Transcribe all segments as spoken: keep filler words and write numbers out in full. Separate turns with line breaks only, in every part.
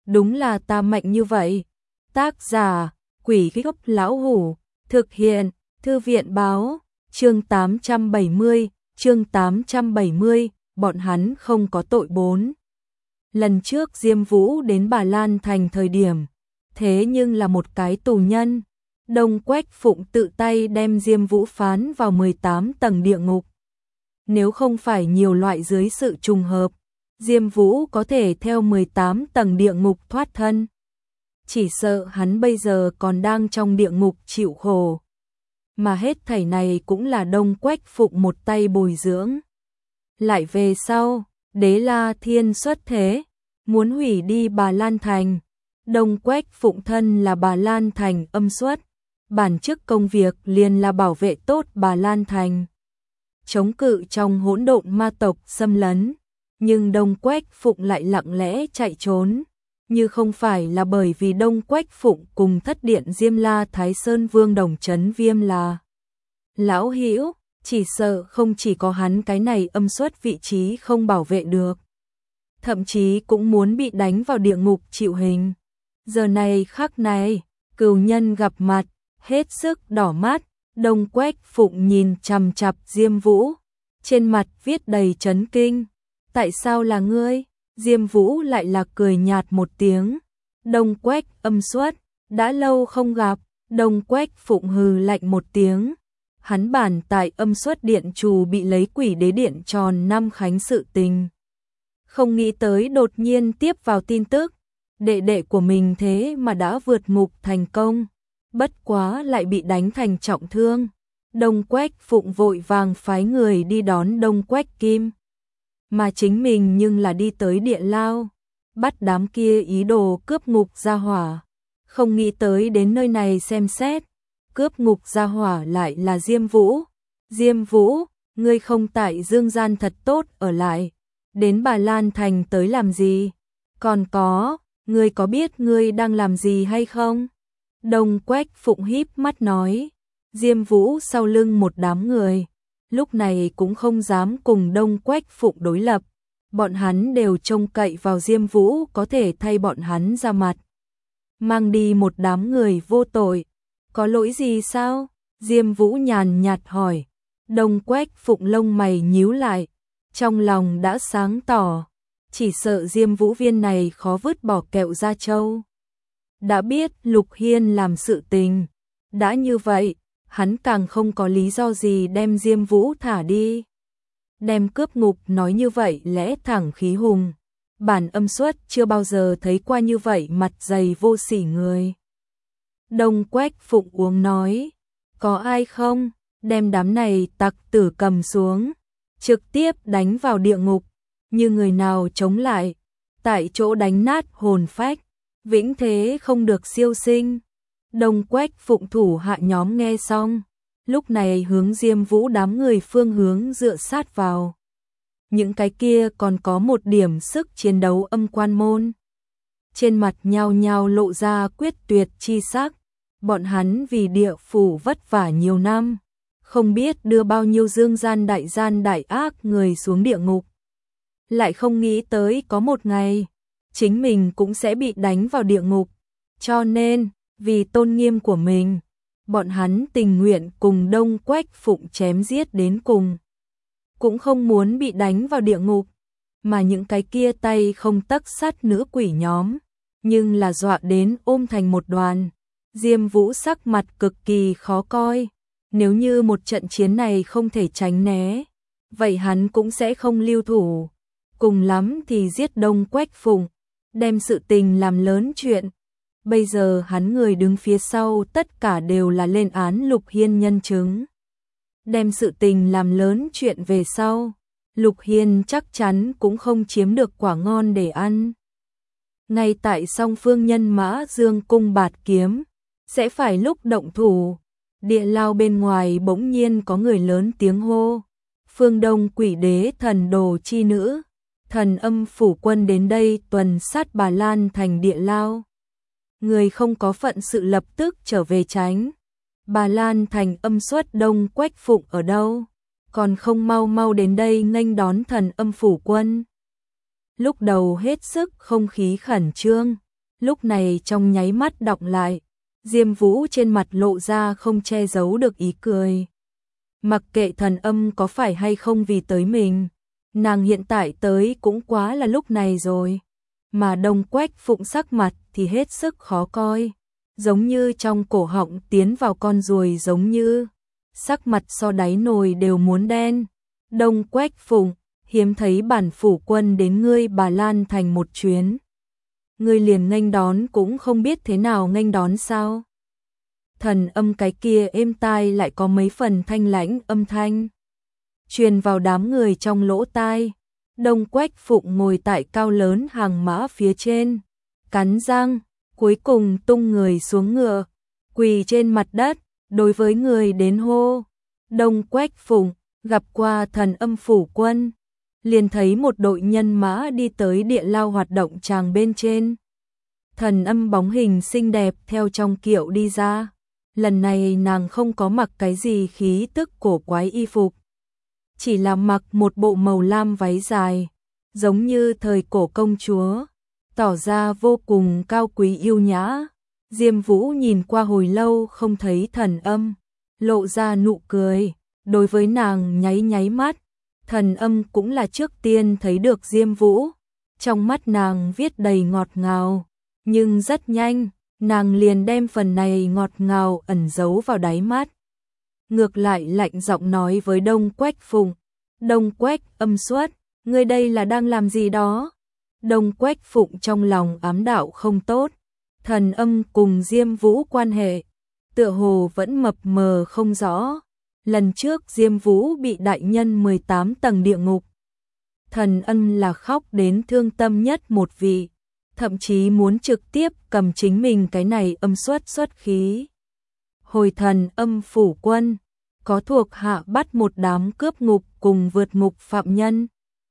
đúng là ta mạnh như vậy. Tác giả, Quỷ Gốc Lão Hủ, thực hiện, Thư viện báo, chương tám trăm bảy mươi, chương tám trăm bảy mươi, bọn hắn không có tội bốn. Lần trước Diêm Vũ đến Bà Lan Thành thời điểm, thế nhưng là một cái tù nhân. Đông Quách Phụng tự tay đem Diêm Vũ phán vào mười tám tầng địa ngục. Nếu không phải nhiều loại dưới sự trùng hợp, Diêm Vũ có thể theo mười tám tầng địa ngục thoát thân. Chỉ sợ hắn bây giờ còn đang trong địa ngục chịu khổ. Mà hết thảy này cũng là Đông Quách Phụng một tay bồi dưỡng. Lại về sau, Đế La Thiên xuất thế, muốn hủy đi Bà Lan Thành. Đông Quách Phụng thân là Bà Lan Thành âm xuất, bản chức công việc liền là bảo vệ tốt Bà Lan Thành, chống cự trong hỗn độn ma tộc xâm lấn. Nhưng Đông Quách Phụng lại lặng lẽ chạy trốn, như không phải là bởi vì Đông Quách Phụng cùng thất điện Diêm La Thái Sơn Vương Đồng Trấn Viêm là lão hữu, chỉ sợ không chỉ có hắn cái này âm xuất vị trí không bảo vệ được, thậm chí cũng muốn bị đánh vào địa ngục chịu hình. Giờ này khắc này, cừu nhân gặp mặt, hết sức đỏ mắt. Đông Quách Phụng nhìn chằm chằm Diêm Vũ, trên mặt viết đầy chấn kinh. Tại sao là ngươi? Diêm Vũ lại là cười nhạt một tiếng. Đông Quách âm xuất, đã lâu không gặp. Đông Quách Phụng hừ lạnh một tiếng. Hắn bản tại âm xuất điện trù bị lấy Quỷ Đế điện tròn năm khánh sự tình, không nghĩ tới đột nhiên tiếp vào tin tức, đệ đệ của mình thế mà đã vượt ngục thành công, bất quá lại bị đánh thành trọng thương. Đông Quách Phụng vội vàng phái người đi đón Đông Quách Kim, mà chính mình nhưng là đi tới địa lao, bắt đám kia ý đồ cướp ngục gia hỏa. Không nghĩ tới đến nơi này xem xét, cướp ngục gia hỏa lại là Diêm Vũ. Diêm Vũ, ngươi không tại Dương gian thật tốt ở lại, đến Bà Lan Thành tới làm gì? Còn có, ngươi có biết ngươi đang làm gì hay không? Đông Quách Phụng híp mắt nói. Diêm Vũ sau lưng một đám người, lúc này cũng không dám cùng Đông Quách Phụng đối lập. Bọn hắn đều trông cậy vào Diêm Vũ có thể thay bọn hắn ra mặt, mang đi một đám người vô tội. Có lỗi gì sao? Diêm Vũ nhàn nhạt hỏi. Đông Quách Phụng lông mày nhíu lại, trong lòng đã sáng tỏ, chỉ sợ Diêm Vũ viên này khó vứt bỏ kẹo da trâu. Đã biết Lục Hiên làm sự tình, đã như vậy, hắn càng không có lý do gì đem Diêm Vũ thả đi. Đem cướp ngục nói như vậy lẽ thẳng khí hùng, bản âm xuất chưa bao giờ thấy qua như vậy mặt dày vô sỉ người. Đông Quách Phụng uống nói, có ai không, đem đám này tặc tử cầm xuống, trực tiếp đánh vào địa ngục, như người nào chống lại, tại chỗ đánh nát hồn phách, vĩnh thế không được siêu sinh. Đông Quách Phụng thủ hạ nhóm nghe xong, lúc này hướng Diêm Vũ đám người phương hướng dựa sát vào. Những cái kia còn có một điểm sức chiến đấu âm quan môn, trên mặt nhao nhao lộ ra quyết tuyệt chi sắc. Bọn hắn vì địa phủ vất vả nhiều năm, không biết đưa bao nhiêu dương gian đại gian đại ác người xuống địa ngục, lại không nghĩ tới có một ngày chính mình cũng sẽ bị đánh vào địa ngục. Cho nên, vì tôn nghiêm của mình, bọn hắn tình nguyện cùng Đông Quách Phụng chém giết đến cùng, cũng không muốn bị đánh vào địa ngục. Mà những cái kia tay không tấc sắt nữ quỷ nhóm, nhưng là dọa đến ôm thành một đoàn. Diêm Vũ sắc mặt cực kỳ khó coi, nếu như một trận chiến này không thể tránh né, vậy hắn cũng sẽ không lưu thủ, cùng lắm thì giết Đông Quách Phụng, đem sự tình làm lớn chuyện. Bây giờ hắn người đứng phía sau tất cả đều là lên án Lục Hiên nhân chứng, đem sự tình làm lớn chuyện về sau, Lục Hiên chắc chắn cũng không chiếm được quả ngon để ăn. Ngay tại song phương nhân mã dương cung bạt kiếm, sẽ phải lúc động thủ, địa lao bên ngoài bỗng nhiên có người lớn tiếng hô. Phương Đông Quỷ Đế thần đồ chi nữ, thần âm phủ quân đến đây tuần sát Bà Lan Thành địa lao. Người không có phận sự lập tức trở về tránh. Bà Lan Thành âm xuất Đông Quách Phụng ở đâu? Còn không mau mau đến đây nghênh đón thần âm phủ quân. Lúc đầu hết sức không khí khẩn trương, lúc này trong nháy mắt đọng lại, Diêm Vũ trên mặt lộ ra không che giấu được ý cười. Mặc kệ Thần Âm có phải hay không vì tới mình, nàng hiện tại tới cũng quá là lúc này rồi. Mà Đông Quách Phụng sắc mặt thì hết sức khó coi, giống như trong cổ họng tiến vào con ruồi, giống như sắc mặt so đáy nồi đều muốn đen. Đông Quách Phụng, hiếm thấy bản phủ quân đến ngươi Bà Lan Thành một chuyến, ngươi liền nghênh đón cũng không biết thế nào nghênh đón sao? Thần Âm cái kia êm tai lại có mấy phần thanh lãnh âm thanh truyền vào đám người trong lỗ tai. Đông Quách Phụng ngồi tại cao lớn hàng mã phía trên, cắn răng, cuối cùng tung người xuống ngựa, quỳ trên mặt đất, đối với người đến hô. Đông Quách Phụng, gặp qua Thần Âm phủ quân. Liền thấy một đội nhân mã đi tới địa lao hoạt động tràng bên trên. Thần Âm bóng hình xinh đẹp theo trong kiệu đi ra. Lần này nàng không có mặc cái gì khí tức cổ quái y phục, chỉ là mặc một bộ màu lam váy dài, giống như thời cổ công chúa, tỏ ra vô cùng cao quý yêu nhã. Diêm Vũ nhìn qua hồi lâu không thấy Thần Âm, lộ ra nụ cười, đối với nàng nháy nháy mắt. Thần Âm cũng là trước tiên thấy được Diêm Vũ, trong mắt nàng viết đầy ngọt ngào, nhưng rất nhanh, nàng liền đem phần này ngọt ngào ẩn giấu vào đáy mắt. Ngược lại lạnh giọng nói với Đông Quách Phụng, Đông Quách Âm Xuất, ngươi đây là đang làm gì đó? Đông Quách Phụng trong lòng ám đạo không tốt, Thần Âm cùng Diêm Vũ quan hệ, tựa hồ vẫn mập mờ không rõ. Lần trước Diêm Vũ bị đại nhân mười tám tầng địa ngục, Thần Âm là khóc đến thương tâm nhất một vị, thậm chí muốn trực tiếp cầm chính mình cái này âm xuất xuất khí. Hồi Thần Âm phủ quân, có thuộc hạ bắt một đám cướp ngục cùng vượt ngục phạm nhân.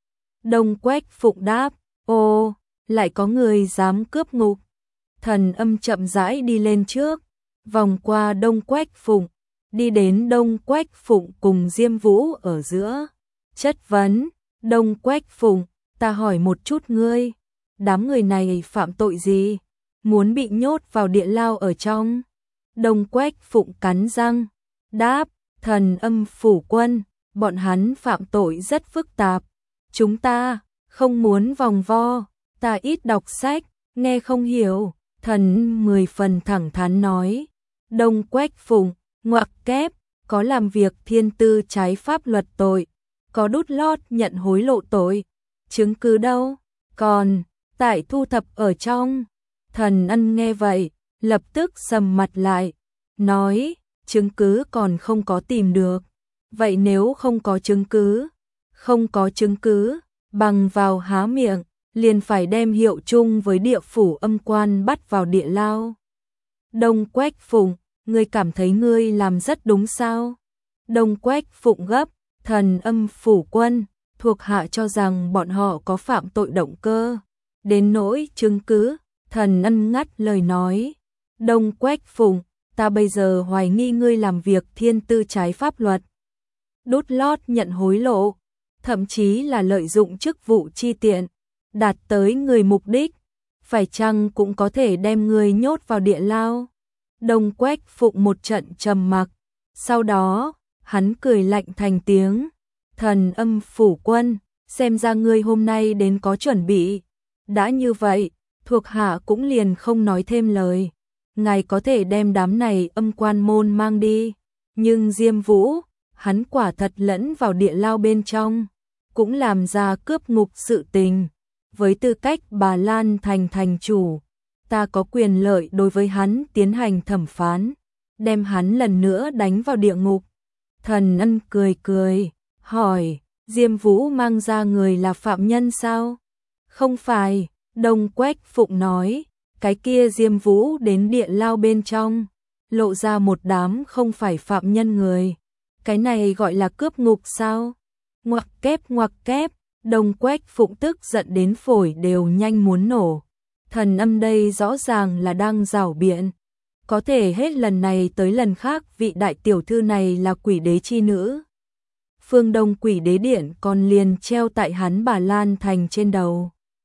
Đông Quách Phụng đáp, ô, lại có người dám cướp ngục. Thần Âm chậm rãi đi lên trước, vòng qua Đông Quách Phụng, đi đến Đông Quách Phụng cùng Diêm Vũ ở giữa, chất vấn. Đông Quách Phụng, ta hỏi một chút ngươi, đám người này phạm tội gì, muốn bị nhốt vào địa lao ở trong? Đông Quách Phụng cắn răng, đáp, Thần Âm phủ quân, bọn hắn phạm tội rất phức tạp, chúng ta không muốn vòng vo, ta ít đọc sách, nghe không hiểu. Thần mười phần thẳng thắn nói. Đông Quách Phụng, ngoặc kép, có làm việc thiên tư trái pháp luật tội, có đút lót nhận hối lộ tội, chứng cứ đâu? Còn tại thu thập ở trong. Thần Ân nghe vậy, lập tức sầm mặt lại, nói, chứng cứ còn không có tìm được. Vậy nếu không có chứng cứ, không có chứng cứ, bằng vào há miệng, liền phải đem hiệu chung với địa phủ âm quan bắt vào địa lao. Đông Quách Phụng, ngươi cảm thấy ngươi làm rất đúng sao? Đông Quách Phụng gấp, Thần Âm phủ quân, thuộc hạ cho rằng bọn họ có phạm tội động cơ. Đến nỗi chứng cứ, Thần Ân ngắt lời nói. Đông Quách Phụng, ta bây giờ hoài nghi ngươi làm việc thiên tư trái pháp luật, đút lót nhận hối lộ, thậm chí là lợi dụng chức vụ chi tiện, đạt tới người mục đích, phải chăng cũng có thể đem ngươi nhốt vào địa lao? Đông Quách Phụng một trận trầm mặc, sau đó, hắn cười lạnh thành tiếng, Thần Âm phủ quân, xem ra ngươi hôm nay đến có chuẩn bị. Đã như vậy, thuộc hạ cũng liền không nói thêm lời, ngài có thể đem đám này âm quan môn mang đi, nhưng Diêm Vũ, hắn quả thật lẫn vào địa lao bên trong, cũng làm ra cướp ngục sự tình. Với tư cách Bà Lan Thành thành chủ, ta có quyền lợi đối với hắn tiến hành thẩm phán, đem hắn lần nữa đánh vào địa ngục. Thần Ân cười cười, hỏi, Diêm Vũ mang ra người là phạm nhân sao? Không phải, Đông Quách Phụng nói, cái kia Diêm Vũ đến địa lao bên trong, lộ ra một đám không phải phạm nhân người. Cái này gọi là cướp ngục sao? Ngoặc kép ngoặc kép, Đông Quách Phụng tức giận đến phổi đều nhanh muốn nổ. Thần Âm đây rõ ràng là đang giảo biện. Có thể hết lần này tới lần khác vị đại tiểu thư này là quỷ đế chi nữ. Phương Đông quỷ đế điện còn liền treo tại hắn Bà Lan Thành trên đầu.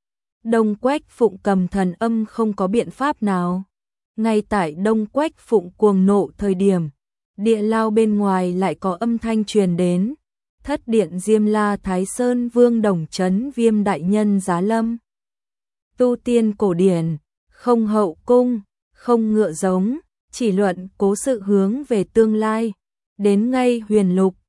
Đông Quách Phụng cầm thần âm không có biện pháp nào. Ngay tại Đông Quách Phụng cuồng nộ thời điểm, địa lao bên ngoài lại có âm thanh truyền đến. Thất điện Diêm La Thái Sơn Vương Đồng Trấn Viêm đại nhân giá lâm. Tu tiên cổ điển, không hậu cung, không ngựa giống, chỉ luận cố sự hướng về tương lai. Đến ngay huyền lục,